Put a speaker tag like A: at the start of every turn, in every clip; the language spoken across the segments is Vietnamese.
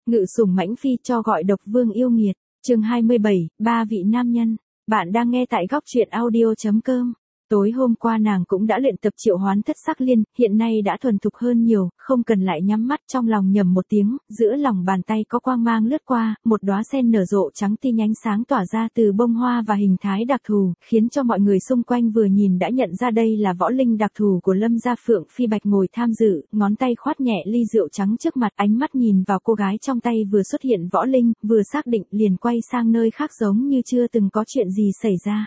A: Ngự sủng mãnh phi cho gọi độc vương yêu nghiệt. Chương 27, ba vị nam nhân. Bạn đang nghe tại góc truyện audio.com. Tối hôm qua nàng cũng đã luyện tập triệu hoán thất sắc liên, hiện nay đã thuần thục hơn nhiều, không cần lại nhắm mắt, trong lòng nhầm một tiếng, giữa lòng bàn tay có quang mang lướt qua, một đóa sen nở rộ trắng tinh ánh sáng tỏa ra từ bông hoa và hình thái đặc thù, khiến cho mọi người xung quanh vừa nhìn đã nhận ra đây là võ linh đặc thù của Lâm gia Phượng Phi Bạch ngồi tham dự, ngón tay khoát nhẹ ly rượu trắng trước mặt, ánh mắt nhìn vào cô gái trong tay vừa xuất hiện võ linh, vừa xác định liền quay sang nơi khác giống như chưa từng có chuyện gì xảy ra.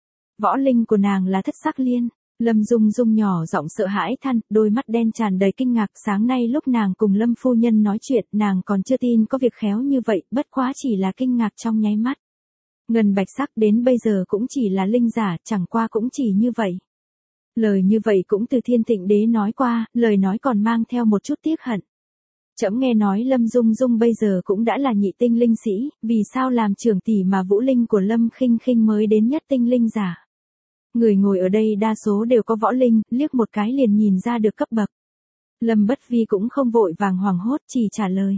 A: Võ linh của nàng là thất sắc liên. Lâm Dung Dung nhỏ giọng sợ hãi than, đôi mắt đen tràn đầy kinh ngạc. Sáng nay lúc nàng cùng Lâm phu nhân nói chuyện, nàng còn chưa tin có việc khéo như vậy, bất quá chỉ là kinh ngạc trong nháy mắt. Ngân bạch sắc đến bây giờ cũng chỉ là linh giả, chẳng qua cũng chỉ như vậy. Lời như vậy cũng từ Thiên Tịnh Đế nói qua, lời nói còn mang theo một chút tiếc hận. Trẫm nghe nói Lâm Dung Dung bây giờ cũng đã là nhị tinh linh sĩ, vì sao làm trưởng tỷ mà vũ linh của Lâm Khinh Khinh mới đến nhất tinh linh giả? Người ngồi ở đây đa số đều có võ linh, liếc một cái liền nhìn ra được cấp bậc. Lâm Bất Vi cũng không vội vàng hoảng hốt, chỉ trả lời.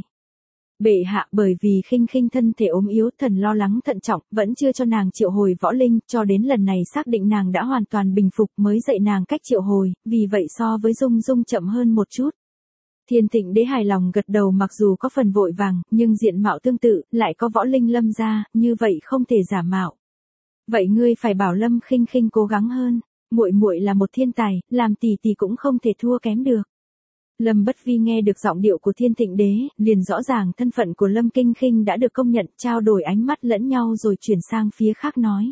A: Bệ hạ, bởi vì Khinh Khinh thân thể ốm yếu, thần lo lắng thận trọng, vẫn chưa cho nàng triệu hồi võ linh, cho đến lần này xác định nàng đã hoàn toàn bình phục mới dạy nàng cách triệu hồi, vì vậy so với Dung Dung chậm hơn một chút. Thiên Tịnh Đế hài lòng gật đầu, mặc dù có phần vội vàng, nhưng diện mạo tương tự, lại có võ linh Lâm gia, như vậy không thể giả mạo. Vậy ngươi phải bảo Lâm Khinh Khinh cố gắng hơn, muội muội là một thiên tài, làm tỷ tỷ cũng không thể thua kém được. Lâm Bất Vi nghe được giọng điệu của Thiên Tịnh Đế, liền rõ ràng thân phận của Lâm Khinh Khinh đã được công nhận, trao đổi ánh mắt lẫn nhau rồi chuyển sang phía khác nói.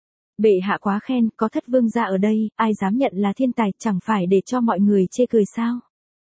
A: Bệ hạ quá khen, có thất vương gia ở đây, ai dám nhận là thiên tài, chẳng phải để cho mọi người chê cười sao?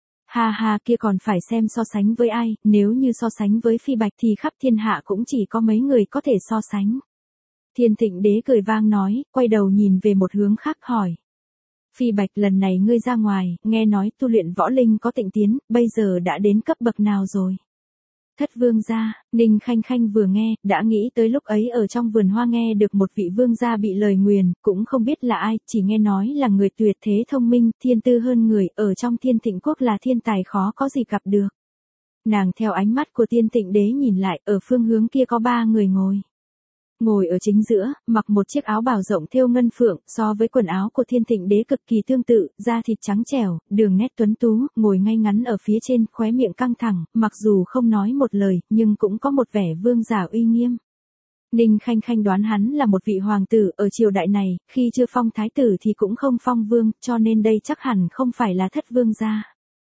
A: Ha ha, kia còn phải xem so sánh với ai, nếu như so sánh với Phi Bạch thì khắp thiên hạ cũng chỉ có mấy người có thể so sánh. Thiên Tịnh Đế cười vang nói, quay đầu nhìn về một hướng khác hỏi. Phi Bạch, lần này ngươi ra ngoài, nghe nói tu luyện võ linh có tịnh tiến, bây giờ đã đến cấp bậc nào rồi? Thất vương gia. Ninh Khanh Khanh vừa nghe, đã nghĩ tới lúc ấy ở trong vườn hoa nghe được một vị vương gia bị lời nguyền, cũng không biết là ai, chỉ nghe nói là người tuyệt thế thông minh, thiên tư hơn người, ở trong Thiên Tịnh Quốc là thiên tài khó có gì gặp được. Nàng theo ánh mắt của Thiên Tịnh Đế nhìn lại, ở phương hướng kia có ba người ngồi. Ngồi ở chính giữa, mặc một chiếc áo bào rộng thêu ngân phượng, so với quần áo của Thiên Tịnh Đế cực kỳ tương tự, da thịt trắng trẻo, đường nét tuấn tú, ngồi ngay ngắn ở phía trên, khóe miệng căng thẳng, mặc dù không nói một lời, nhưng cũng có một vẻ vương giả uy nghiêm. Ninh Khanh Khanh đoán hắn là một vị hoàng tử, ở triều đại này, khi chưa phong thái tử thì cũng không phong vương, cho nên đây chắc hẳn không phải là thất vương gia.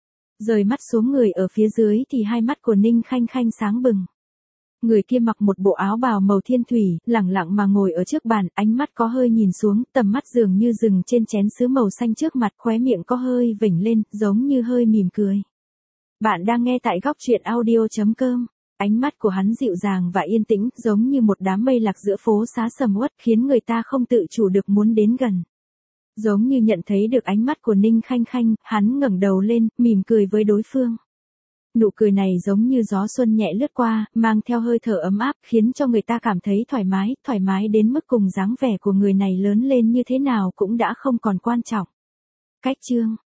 A: Rời mắt xuống người ở phía dưới thì hai mắt của Ninh Khanh Khanh sáng bừng. Người kia mặc một bộ áo bào màu thiên thủy, lẳng lặng mà ngồi ở trước bàn, ánh mắt có hơi nhìn xuống, tầm mắt dường như dừng trên chén sứ màu xanh trước mặt, khóe miệng có hơi vểnh lên, giống như hơi mỉm cười. Bạn đang nghe tại góc truyện audio.com. Ánh mắt của hắn dịu dàng và yên tĩnh, giống như một đám mây lạc giữa phố xá sầm uất, khiến người ta không tự chủ được muốn đến gần. Giống như nhận thấy được ánh mắt của Ninh Khanh Khanh, hắn ngẩng đầu lên, mỉm cười với đối phương. Nụ cười này giống như gió xuân nhẹ lướt qua, mang theo hơi thở ấm áp, khiến cho người ta cảm thấy thoải mái đến mức cùng dáng vẻ của người này lớn lên như thế nào cũng đã không còn quan trọng. Cách chương